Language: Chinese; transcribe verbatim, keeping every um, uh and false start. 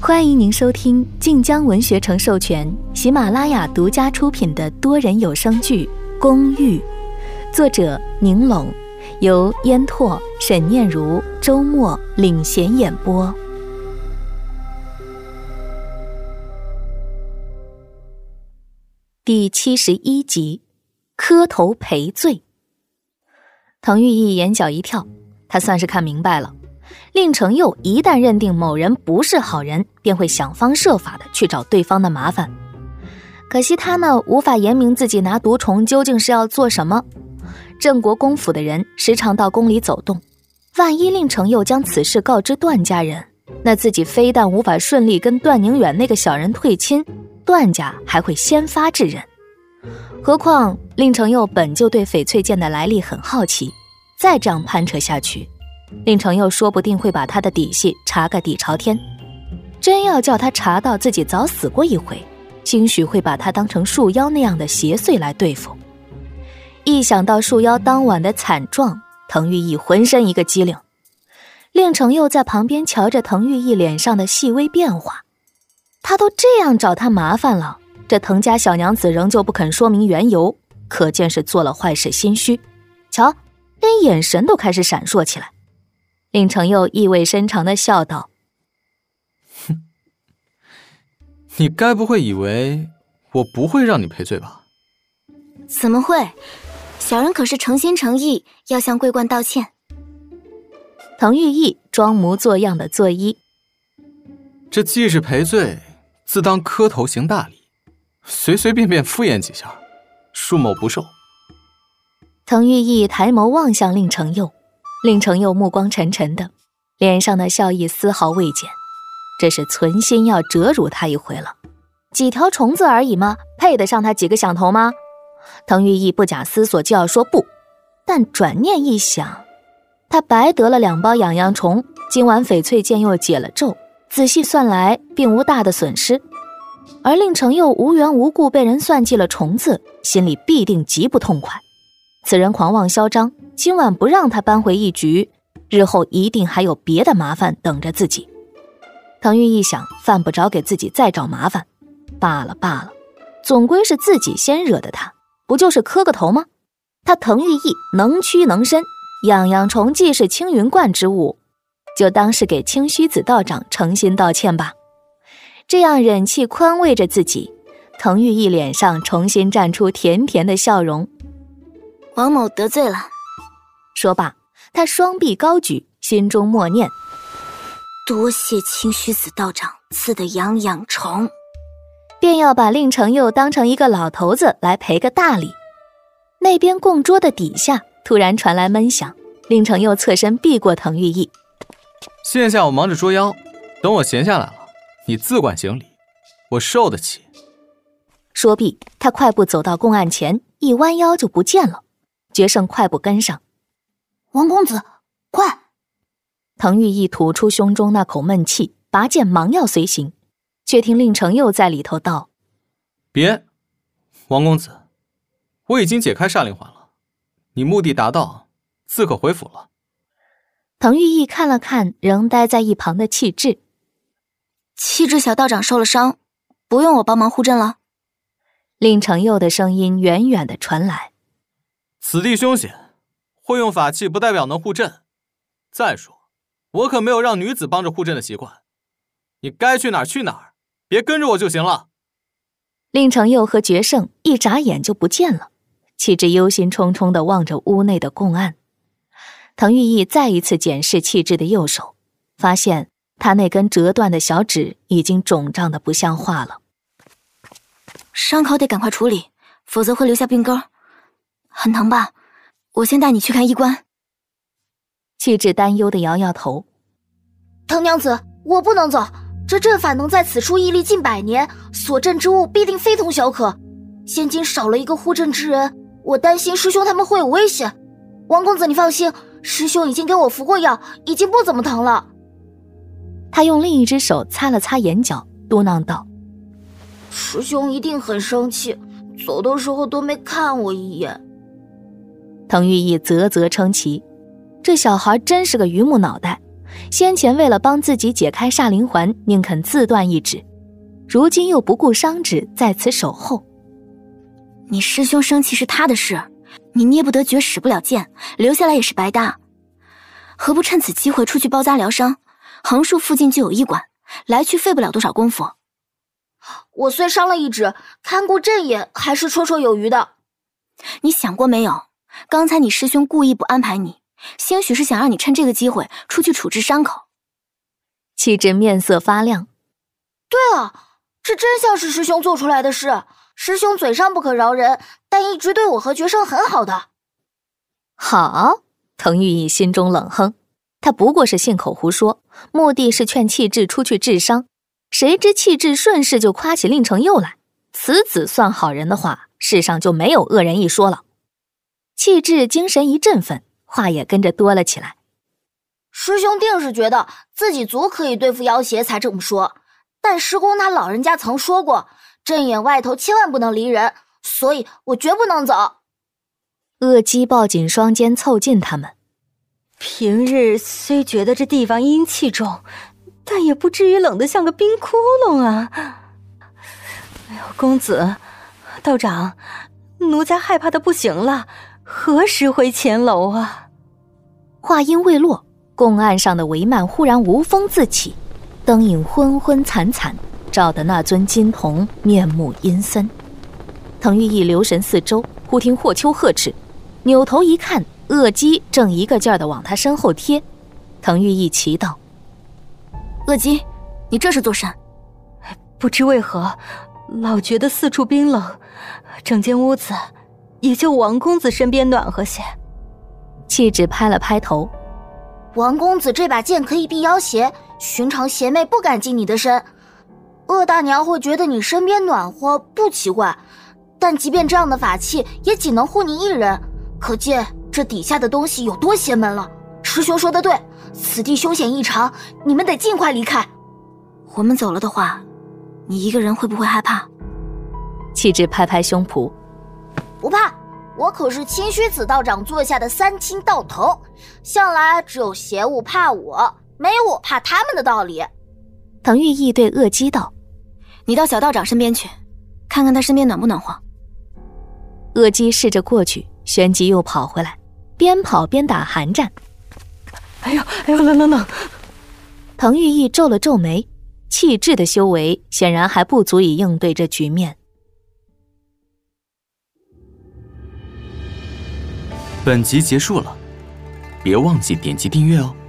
欢迎您收听晋江文学城授权、喜马拉雅独家出品的多人有声剧《公寓》，作者宁拢，由烟拓、沈念如、周末领衔演播。第七十一集，磕头赔罪。滕玉义眼角一跳，他算是看明白了。令程佑一旦认定某人不是好人，便会想方设法的去找对方的麻烦。可惜他呢，无法言明自己拿毒虫究竟是要做什么。郑国公府的人时常到宫里走动，万一令程佑将此事告知段家人，那自己非但无法顺利跟段宁远那个小人退亲，段家还会先发制人。何况令程佑本就对翡翠剑的来历很好奇，再这样攀扯下去，令程佑说不定会把他的底细查个底朝天。真要叫他查到自己早死过一回，兴许会把他当成树妖那样的邪祟来对付。一想到树妖当晚的惨状，滕玉义浑身一个机灵。令程佑在旁边瞧着滕玉义脸上的细微变化，他都这样找他麻烦了，这滕家小娘子仍旧不肯说明缘由，可见是做了坏事心虚。瞧，连眼神都开始闪烁起来。令程佑意味深长地笑道： 哼，你该不会以为我不会让你赔罪吧？ 怎么会？小人可是诚心诚意要向桂冠道歉。 滕玉义装模作样的作揖： 这既是赔罪，自当磕头行大礼，随随便便敷衍几下，恕某不受。 滕玉义抬眸望向令程佑，令程佑目光沉沉的，脸上的笑意丝毫未减，这是存心要折辱他一回了。几条虫子而已吗？配得上他几个响头吗？滕玉义不假思索就要说不，但转念一想，他白得了两包痒痒虫，今晚翡翠剑又解了咒，仔细算来并无大的损失。而令程佑无缘无故被人算计了虫子，心里必定极不痛快。此人狂妄嚣张，今晚不让他扳回一局，日后一定还有别的麻烦等着自己。滕玉一想，犯不着给自己再找麻烦，罢了罢了，总归是自己先惹的他，不就是磕个头吗？他滕玉义能屈能伸，痒痒虫既是青云观之物，就当是给清虚子道长诚心道歉吧。这样忍气宽慰着自己，滕玉义脸上重新绽出甜甜的笑容。 王某得罪了。 说罢，他双臂高举，心中默念： 多谢清虚子道长赐的痒痒虫， 便要把令程佑当成一个老头子来赔个大礼。那边供桌的底下突然传来闷响，令程佑侧身避过滕玉义： 现下我忙着捉妖，等我闲下来了，你自管行礼，我受得起。 说毕，他快步走到供案前，一弯腰就不见了。决胜快步跟上： 王公子，快！ 滕玉义吐出胸中那口闷气，拔剑忙要随行，却听令程佑在里头道： 别，王公子，我已经解开煞灵环了，你目的达到，自可回府了。 滕玉义看了看仍待在一旁的气质： 气质小道长受了伤，不用我帮忙护阵了。 令程佑的声音远远地传来： 此地凶险，会用法器不代表能护阵。再说，我可没有让女子帮着护阵的习惯，你该去哪儿去哪儿，别跟着我就行了。 令程佑和决胜一眨眼就不见了，气质忧心忡忡地望着屋内的供案。滕玉义再一次检视气质的右手，发现他那根折断的小指已经肿胀得不像话了。 伤口得赶快处理，否则会留下病根。很疼吧？我先带你去看医官。 气质担忧地摇摇头： 滕娘子，我不能走，这阵法能在此处屹立近百年，所镇之物必定非同小可。现今少了一个护阵之人，我担心师兄他们会有危险。王公子你放心，师兄已经给我服过药，已经不怎么疼了。 他用另一只手擦了擦眼角，嘟囔道： 师兄一定很生气，走的时候都没看我一眼。 滕玉义啧啧称奇，这小孩真是个榆木脑袋， 先前为了帮自己解开煞灵环，宁肯自断一指，如今又不顾伤指在此守候。 你师兄生气是他的事，你捏不得诀使不了剑，留下来也是白搭。何不趁此机会出去包扎疗伤？横竖附近就有医馆，来去费不了多少功夫。 我虽伤了一指，看顾阵也还是绰绰有余的。 你想过没有？刚才你师兄故意不安排你，兴许是想让你趁这个机会出去处置伤口。 气质面色发亮。 对啊，这真像是师兄做出来的事。师兄嘴上不可饶人，但一直对我和绝生很好的。 好，滕玉义心中冷哼，他不过是信口胡说，目的是劝气质出去治伤。谁知气质顺势就夸起令程佑来，此子算好人的话，世上就没有恶人一说了。气质精神一振奋，话也跟着多了起来。 师兄定是觉得自己足可以对付妖邪才这么说，但师公他老人家曾说过，阵眼外头千万不能离人，所以我绝不能走。 恶姬抱紧双肩凑近他们。 平日虽觉得这地方阴气重，但也不至于冷得像个冰窟窿啊！哎呦，公子、道长，奴家害怕的不行了，何时回前楼啊？ 话音未落，宫岸上的帷幔忽然无风自起，灯影昏昏惨惨，照得那尊金童面目阴森。滕玉义留神四周，忽听霍秋呵斥，扭头一看，恶姬正一个劲儿地往他身后贴。滕玉义奇道： 恶姬，你这是作甚？ 不知为何，老觉得四处冰冷，整间屋子也就王公子身边暖和些。 气质拍了拍头： 王公子这把剑可以避妖邪，寻常邪魅不敢近你的身。鄂大娘会觉得你身边暖和不奇怪，但即便这样的法器也仅能护你一人，可见这底下的东西有多邪门了。师兄说的对，此地凶险异常，你们得尽快离开。 我们走了的话，你一个人会不会害怕？ 气质拍拍胸脯： 不怕，我可是清虚子道长座下的三清道童，向来只有邪物怕我，没有我怕他们的道理。 滕玉义对恶姬道： 你到小道长身边去，看看他身边暖不暖和。 恶姬试着过去，旋即又跑回来，边跑边打寒战。 哎呦哎呦，冷冷冷！ 滕玉义皱了皱眉，气质的修为显然还不足以应对这局面。 本集结束了，别忘记点击订阅哦。